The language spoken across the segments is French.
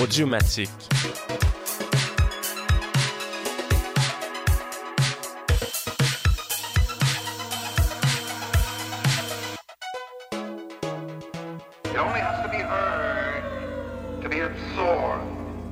Audiomatique. It only has to be heard to be absorbed.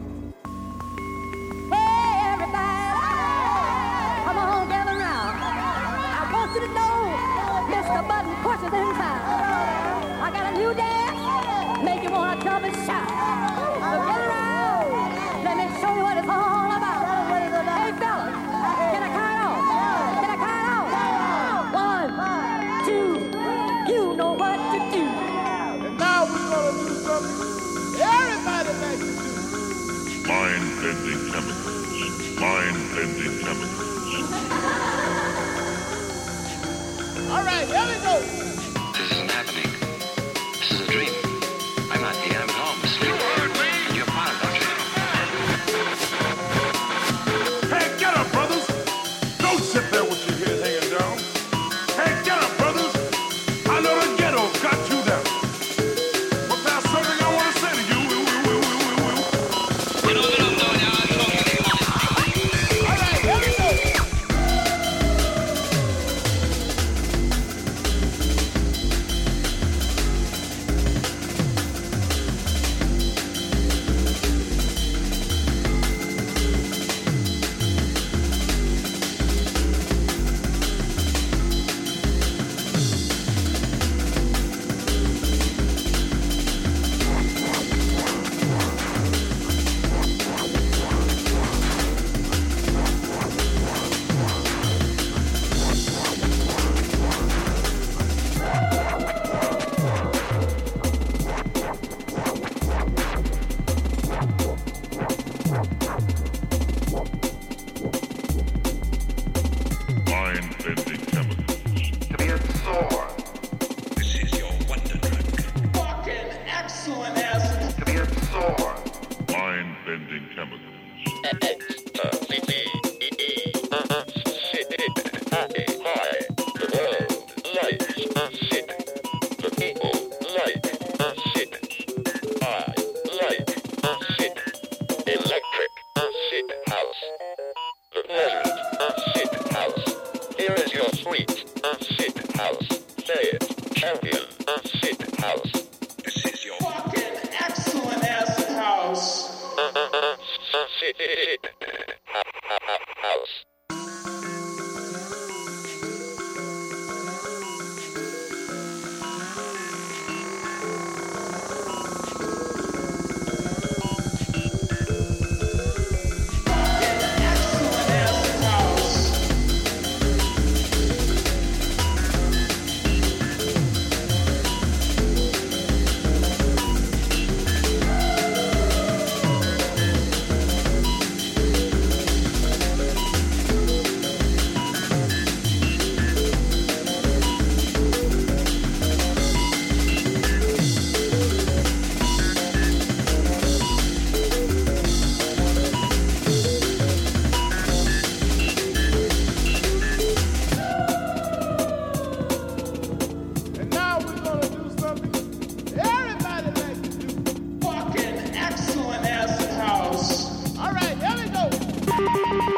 Hey, everybody, come on, gather round. I want you to know Mr. Button pushes inside. I got a new dance, make you want to jump and shout. So get around, let me show you what it's all about. Hey, fellas, get a count on, get a count on. 1, 2, you know what to do. And now we're gonna do something everybody likes to do. Mind-bending chemicals. Mind-bending chemicals. All right, here we go. This isn't happening. This is a dream. I'm not here. I'm at home asleep. You heard me? And you're part of that dream. Hey, get up, brothers! Don't sit there with your head hanging down. Hey, get up, brothers! I know the ghetto got you there. But there's something I want to say to you. All right, here we go. Mind-bending chemicals. To be absorbed. This is your wonder drug. Fucking excellent acid. To be absorbed. Mind-bending chemicals. Electric acid house. The pleasant acid house. Here is your sweet acid house. Say it, champion acid house. This is your Fucking excellent acid house. Acid house. Excellent acid house. And now we're gonna do something everybody likes to do. Fucking excellent acid house. All right, here we go.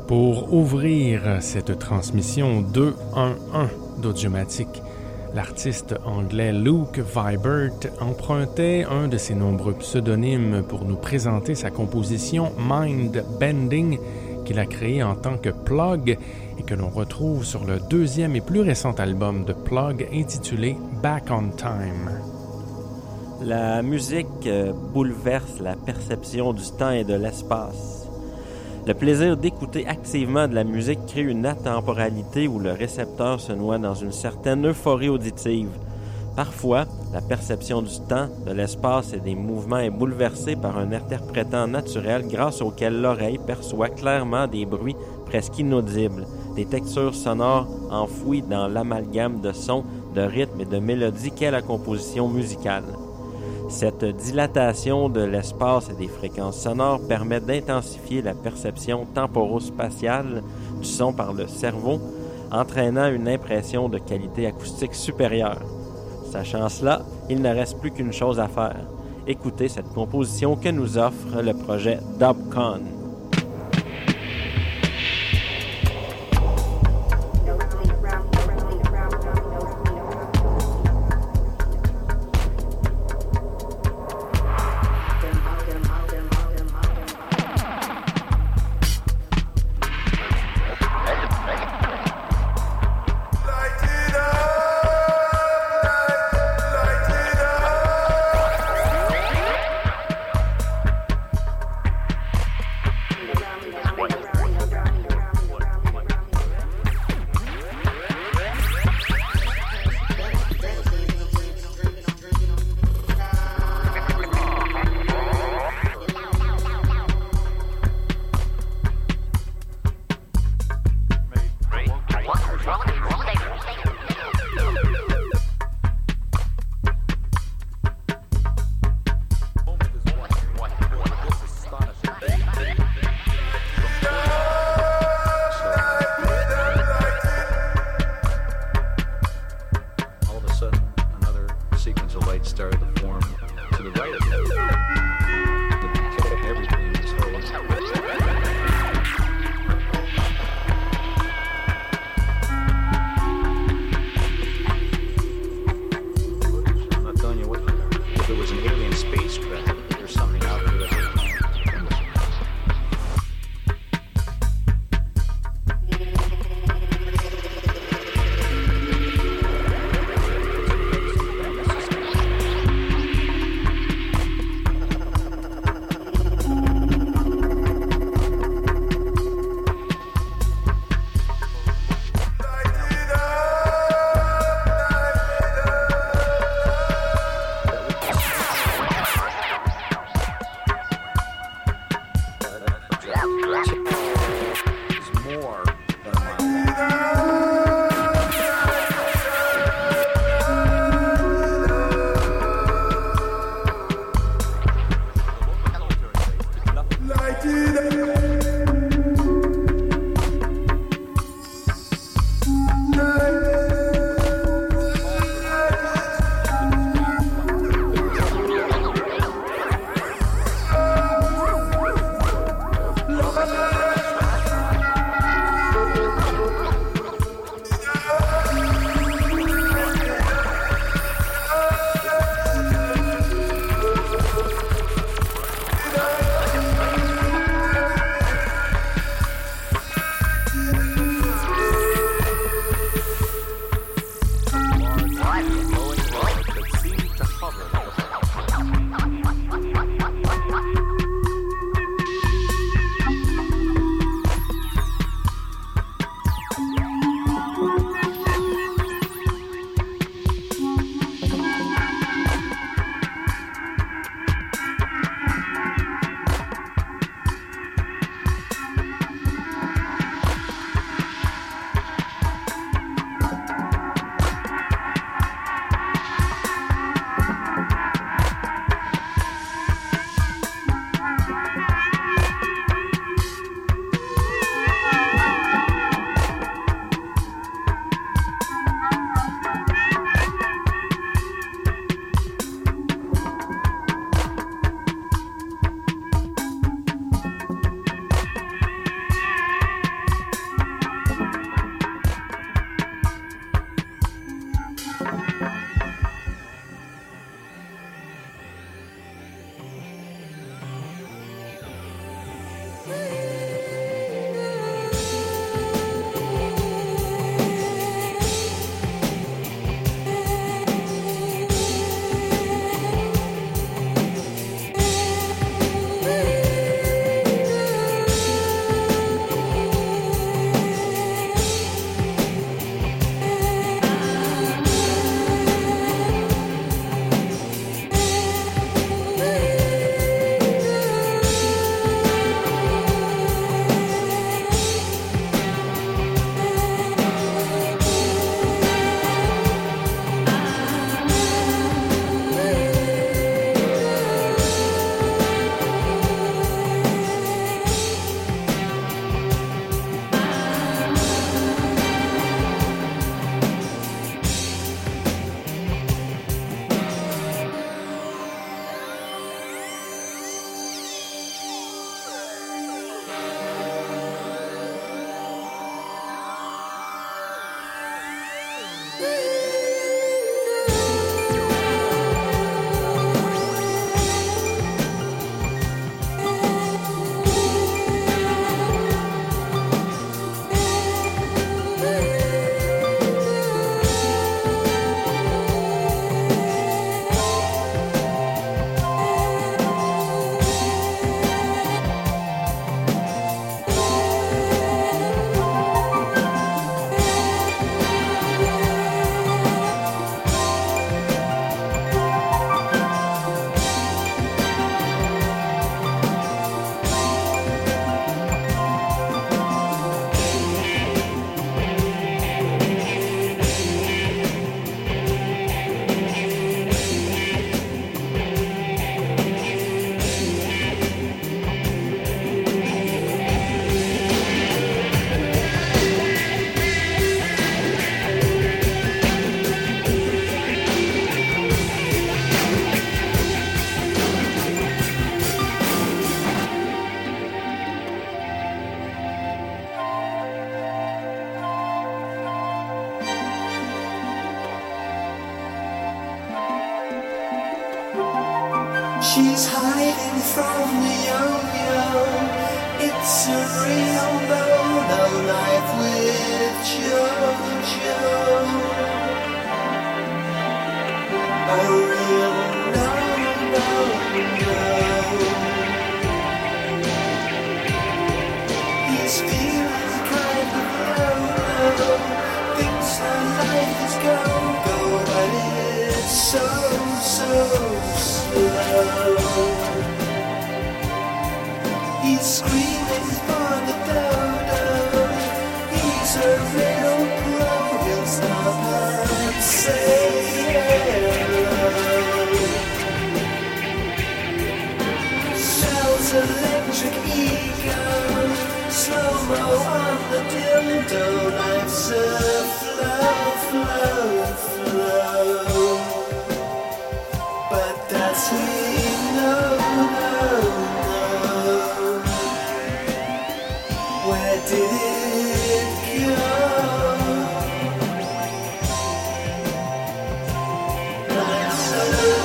Pour ouvrir cette transmission 2-1-1 d'Audiomatique, l'artiste anglais Luke Vibert empruntait un de ses nombreux pseudonymes pour nous présenter sa composition Mind Bending qu'il a créée en tant que Plug et que l'on retrouve sur le deuxième et plus récent album de Plug intitulé Back on Time. La musique bouleverse la perception du temps et de l'espace. Le plaisir d'écouter activement de la musique crée une atemporalité où le récepteur se noie dans une certaine euphorie auditive. Parfois, la perception du temps, de l'espace et des mouvements est bouleversée par un interprétant naturel grâce auquel l'oreille perçoit clairement des bruits presque inaudibles, des textures sonores enfouies dans l'amalgame de sons, de rythmes et de mélodies qu'est la composition musicale. Cette dilatation de l'espace et des fréquences sonores permet d'intensifier la perception temporo-spatiale du son par le cerveau, entraînant une impression de qualité acoustique supérieure. Sachant cela, il ne reste plus qu'une chose à faire. Écoutez cette composition que nous offre le projet Dubcon. She's hiding from the yo-yo. It's a real no life with JoJo. A real no. He's feeling kind of low. Thinks her life is go, but it's so slow. He's screaming for the dodo. He's a real pro. He'll stop and say hello. Sells electric ego. Slow-mo on the dildo. Life's a flow. But does he know? Where did it go? Life's a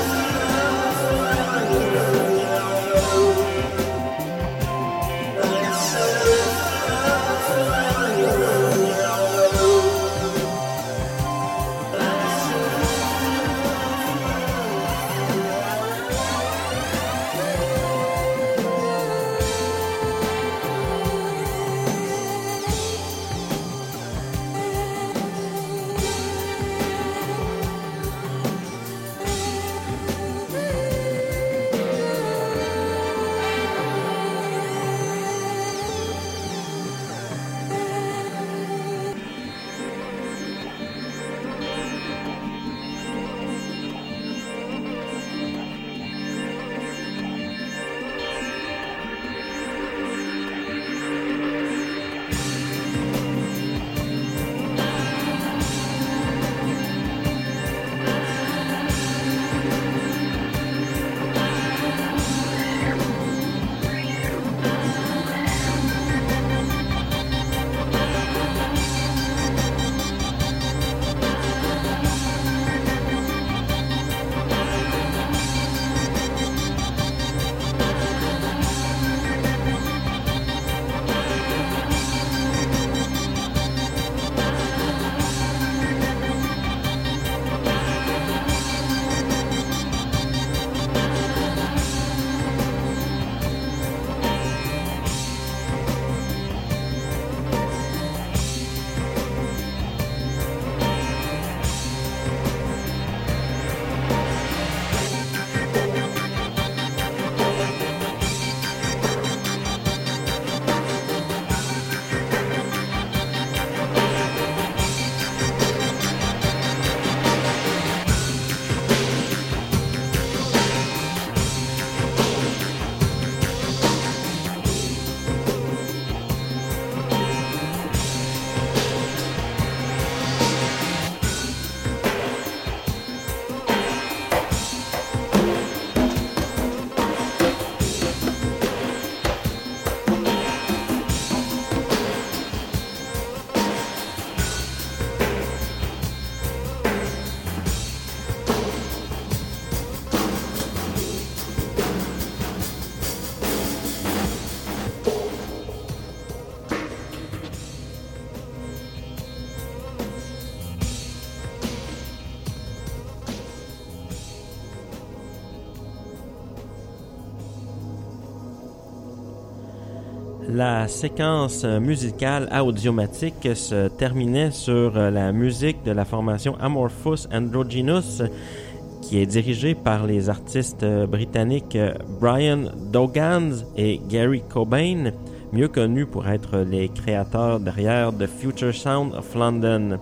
La séquence musicale audiomatique se terminait sur la musique de la formation Amorphous Androgynous, qui est dirigée par les artistes britanniques Brian Dogans et Gary Cobain, mieux connus pour être les créateurs derrière The Future Sound of London.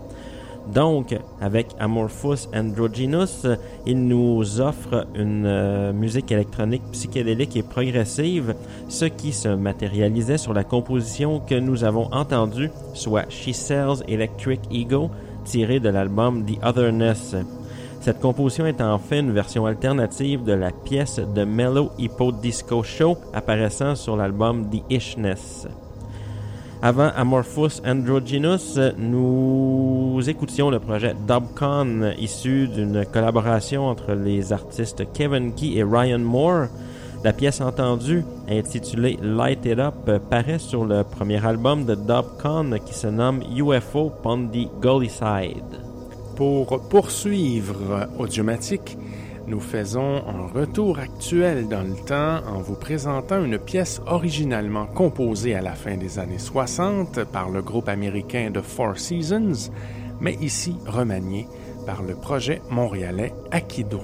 Donc, avec Amorphous Androgynous, il nous offre une musique électronique psychédélique et progressive, ce qui se matérialisait sur la composition que nous avons entendue, soit She Sells Electric Ego, tirée de l'album The Otherness. Cette composition est en fait une version alternative de la pièce de Mellow Hippo Disco Show apparaissant sur l'album The Ishness. Avant Amorphous Androgynous, nous écoutions le projet Dubcon, issu d'une collaboration entre les artistes Kevin Key et Ryan Moore. La pièce entendue, intitulée Light It Up, paraît sur le premier album de Dubcon qui se nomme UFO on the Gully Side. Pour poursuivre Audiomatique, nous faisons un retour actuel dans le temps en vous présentant une pièce originalement composée à la fin des années 60 par le groupe américain The Four Seasons, mais ici remaniée par le projet montréalais Akido.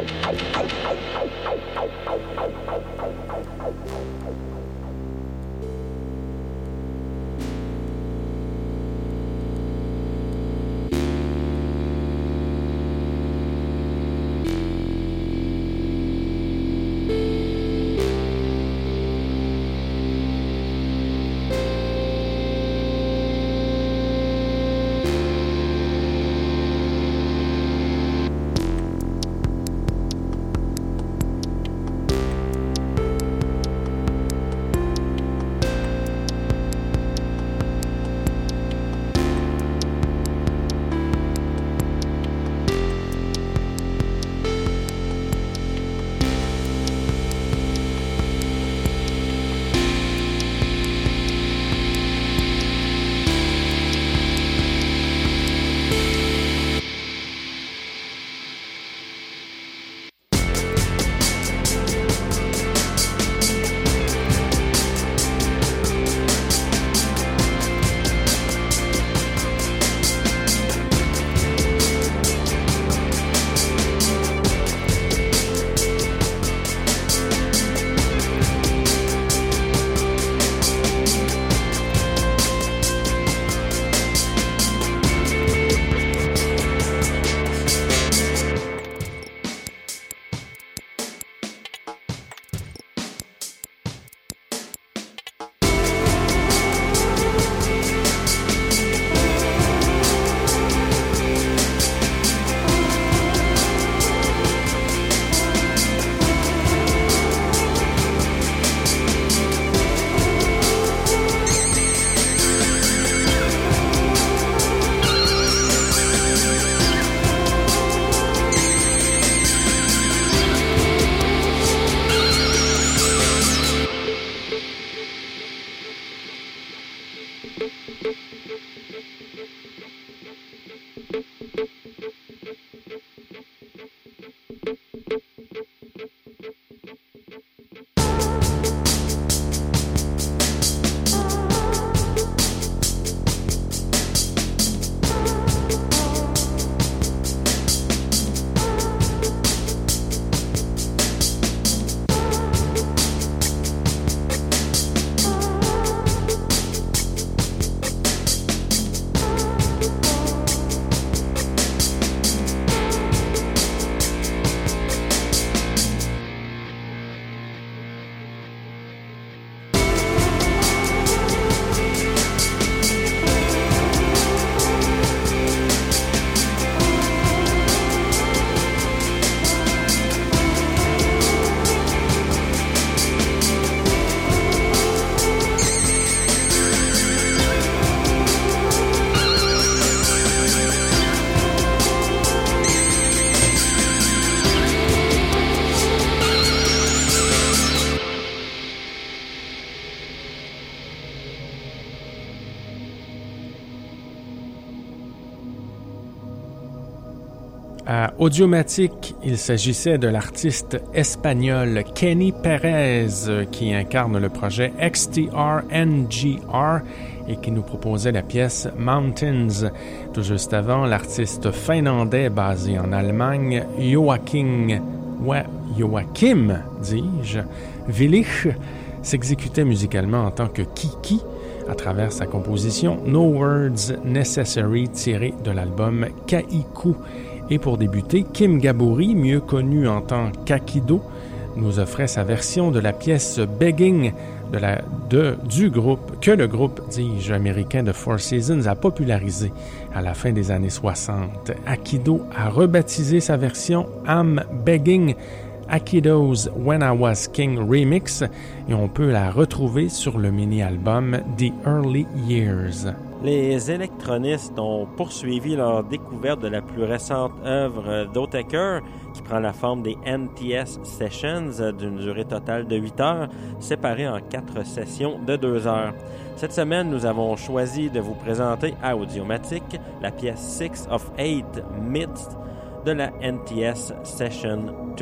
À Audiomatique, il s'agissait de l'artiste espagnol Kenny Perez qui incarne le projet XTR-NGR et qui nous proposait la pièce Mountains. Tout juste avant, l'artiste finlandais basé en Allemagne, Joachim, dis-je, Willich, s'exécutait musicalement en tant que Kiki à travers sa composition No Words Necessary tirée de l'album Kaiku. Et pour débuter, Kim Gaboury, mieux connu en tant qu'Akido, nous offrait sa version de la pièce Begging du groupe que le groupe, dis-je, américain de Four Seasons a popularisé à la fin des années 60. Akido a rebaptisé sa version I'm Begging, Akido's When I Was King Remix, et on peut la retrouver sur le mini-album The Early Years. Les électronistes ont poursuivi leur découverte de la plus récente œuvre d'Otaker, qui prend la forme des NTS Sessions d'une durée totale de 8 heures, séparées en 4 sessions de 2 heures. Cette semaine, nous avons choisi de vous présenter à Audiomatique la pièce 6 of 8 Myths de la NTS Session 2.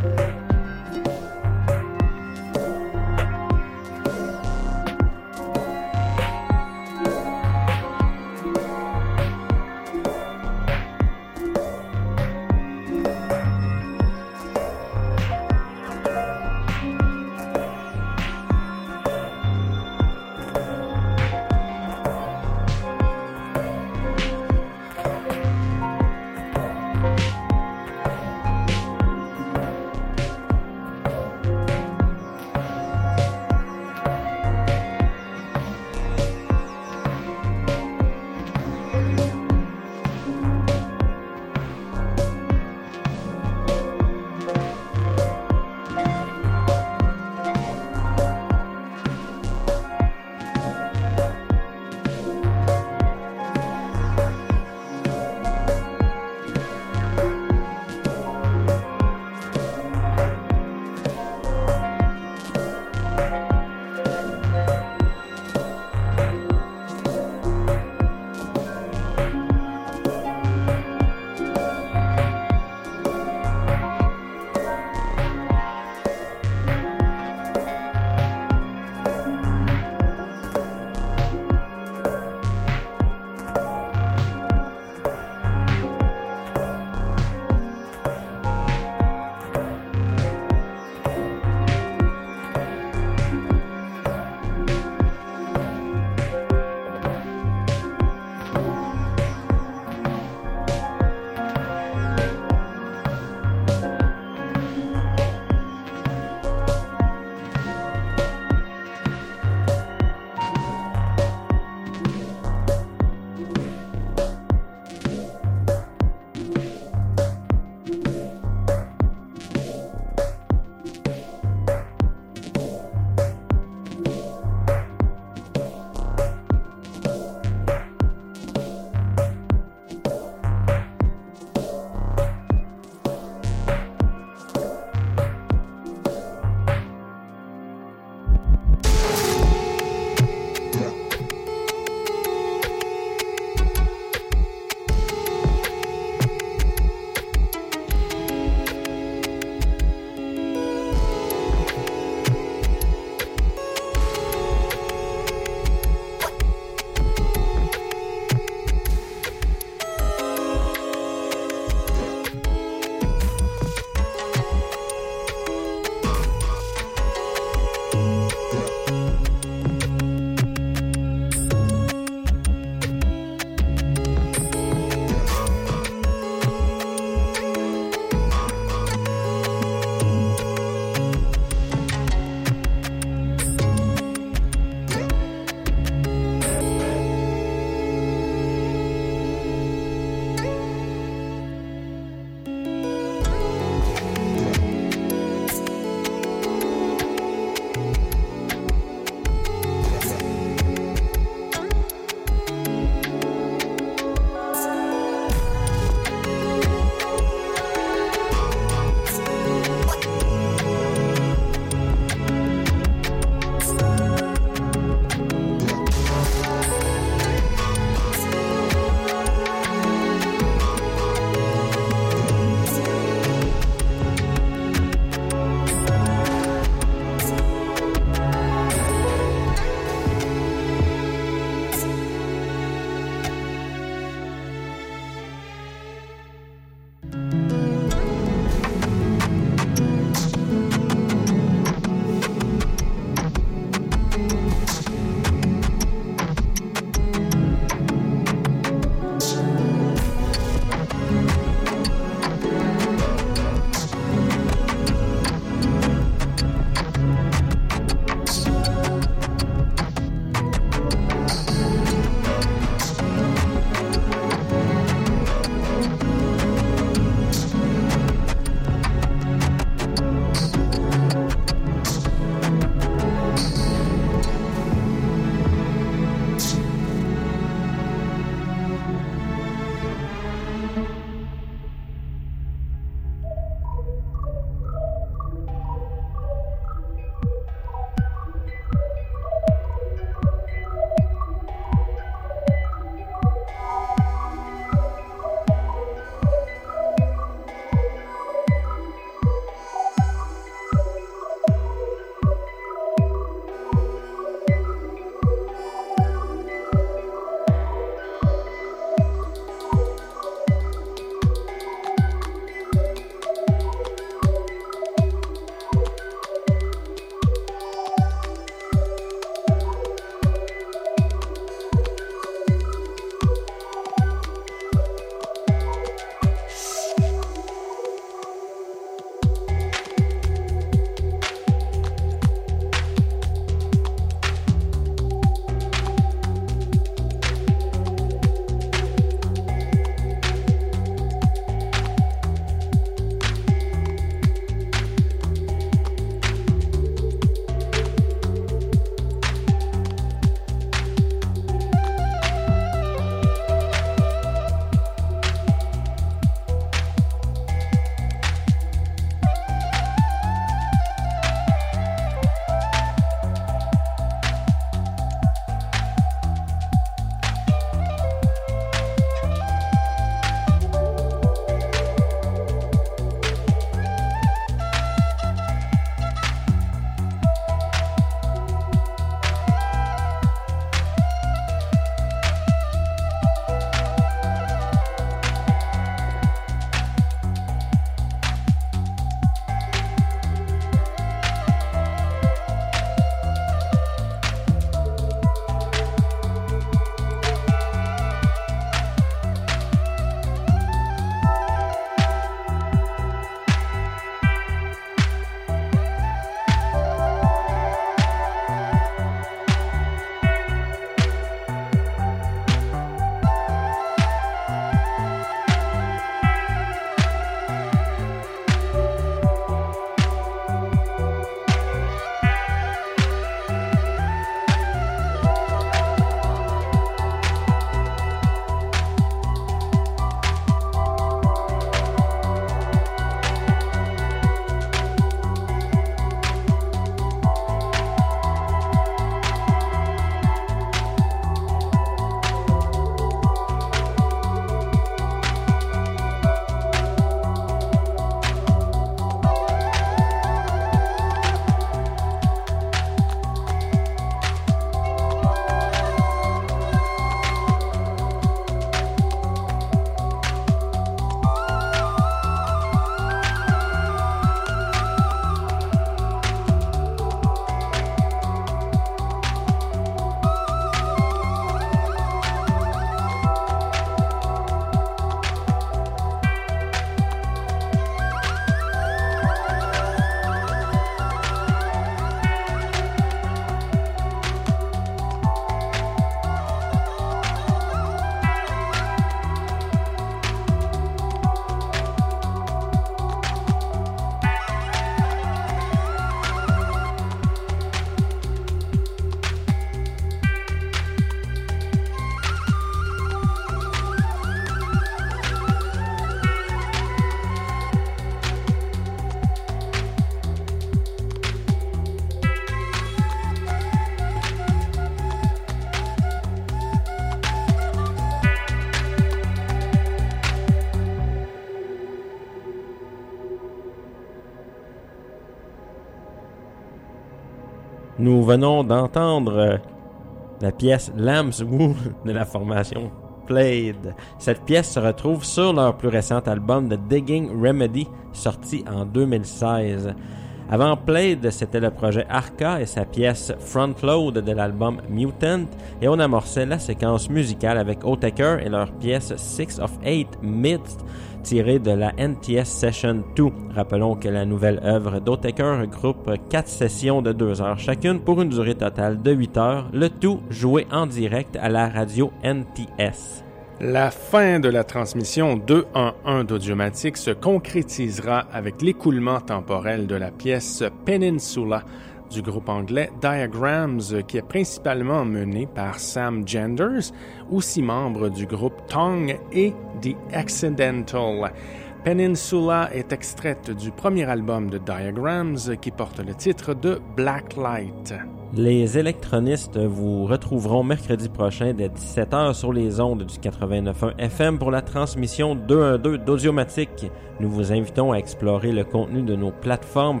Nous venons d'entendre la pièce Lamb's Wool de la formation Plaid. Cette pièce se retrouve sur leur plus récent album The Digging Remedy, sorti en 2016. Avant Plaid, c'était le projet Arca et sa pièce Frontload de l'album Mutant, et on amorçait la séquence musicale avec Otaker et leur pièce 6 of 8 Myths, tirée de la NTS Session 2. Rappelons que la nouvelle œuvre d'Otaker regroupe 4 sessions de 2 heures chacune pour une durée totale de 8 heures, le tout joué en direct à la radio NTS. La fin de la transmission 2-1-1 d'Audiomatique se concrétisera avec l'écoulement temporel de la pièce Peninsula du groupe anglais Diagrams, qui est principalement mené par Sam Genders, aussi membre du groupe Tongue et The Accidental. Peninsula est extraite du premier album de Diagrams qui porte le titre de Blacklight. Les électronistes vous retrouveront mercredi prochain dès 17h sur les ondes du 89.1 FM pour la transmission 212 d'Audiomatique. Nous vous invitons à explorer le contenu de nos plateformes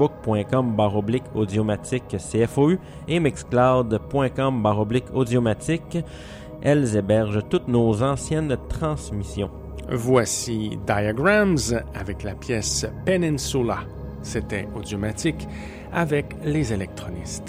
facebook.com/audiomatique CFOU et mixcloud.com/audiomatique. Elles hébergent toutes nos anciennes transmissions. Voici Diagrams avec la pièce Peninsula. C'était Audiomatique avec les électronistes.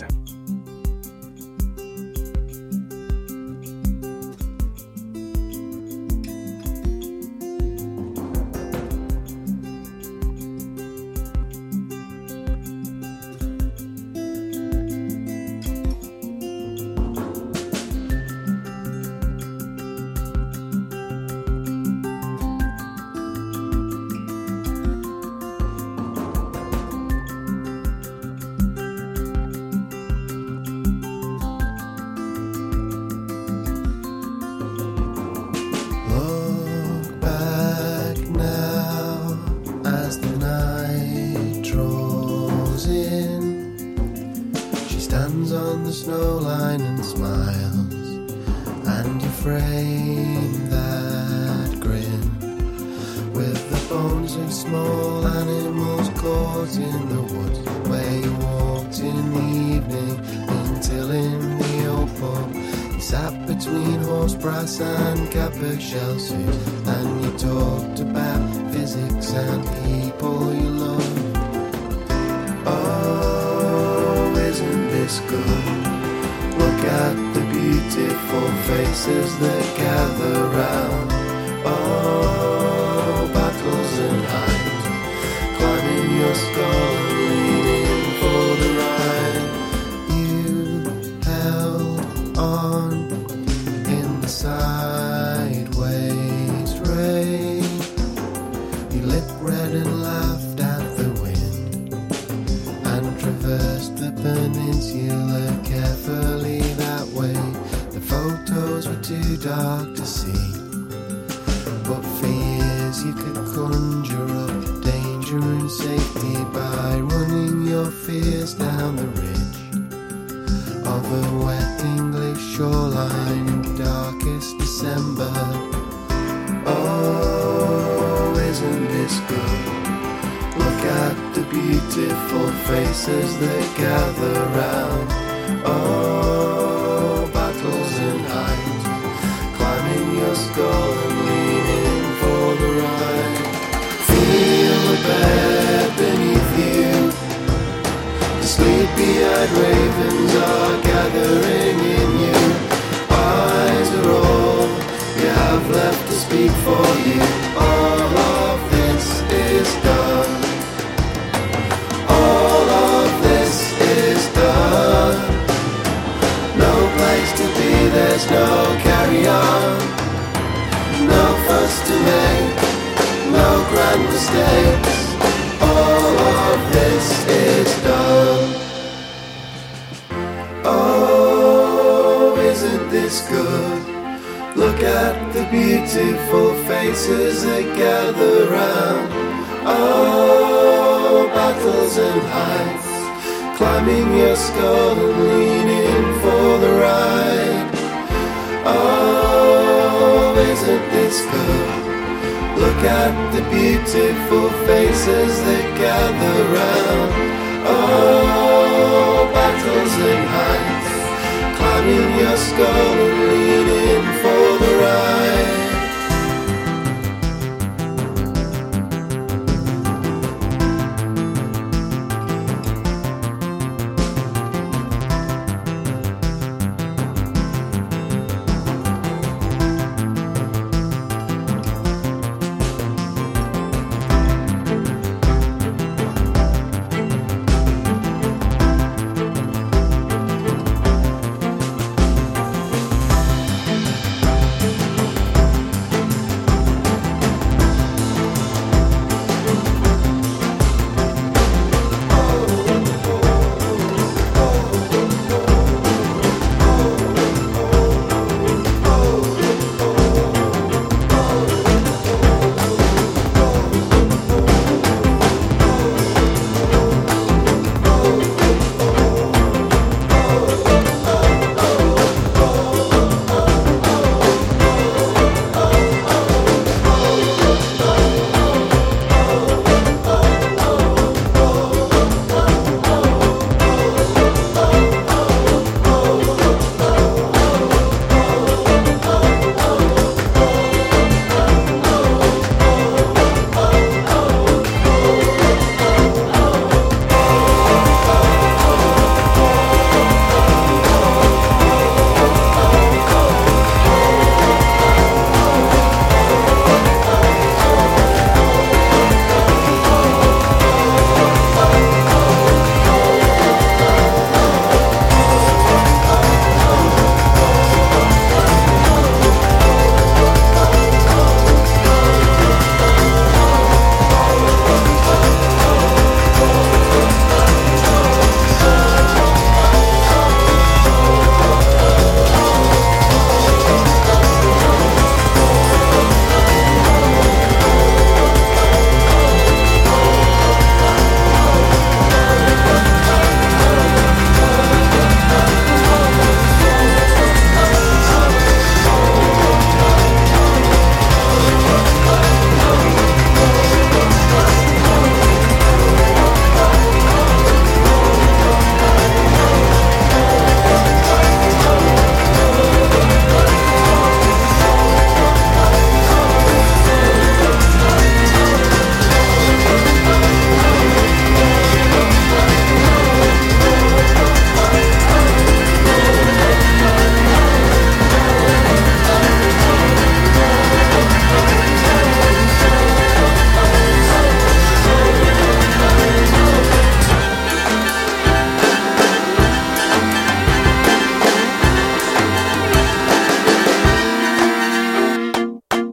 Faces that gather round. Oh, battles gonna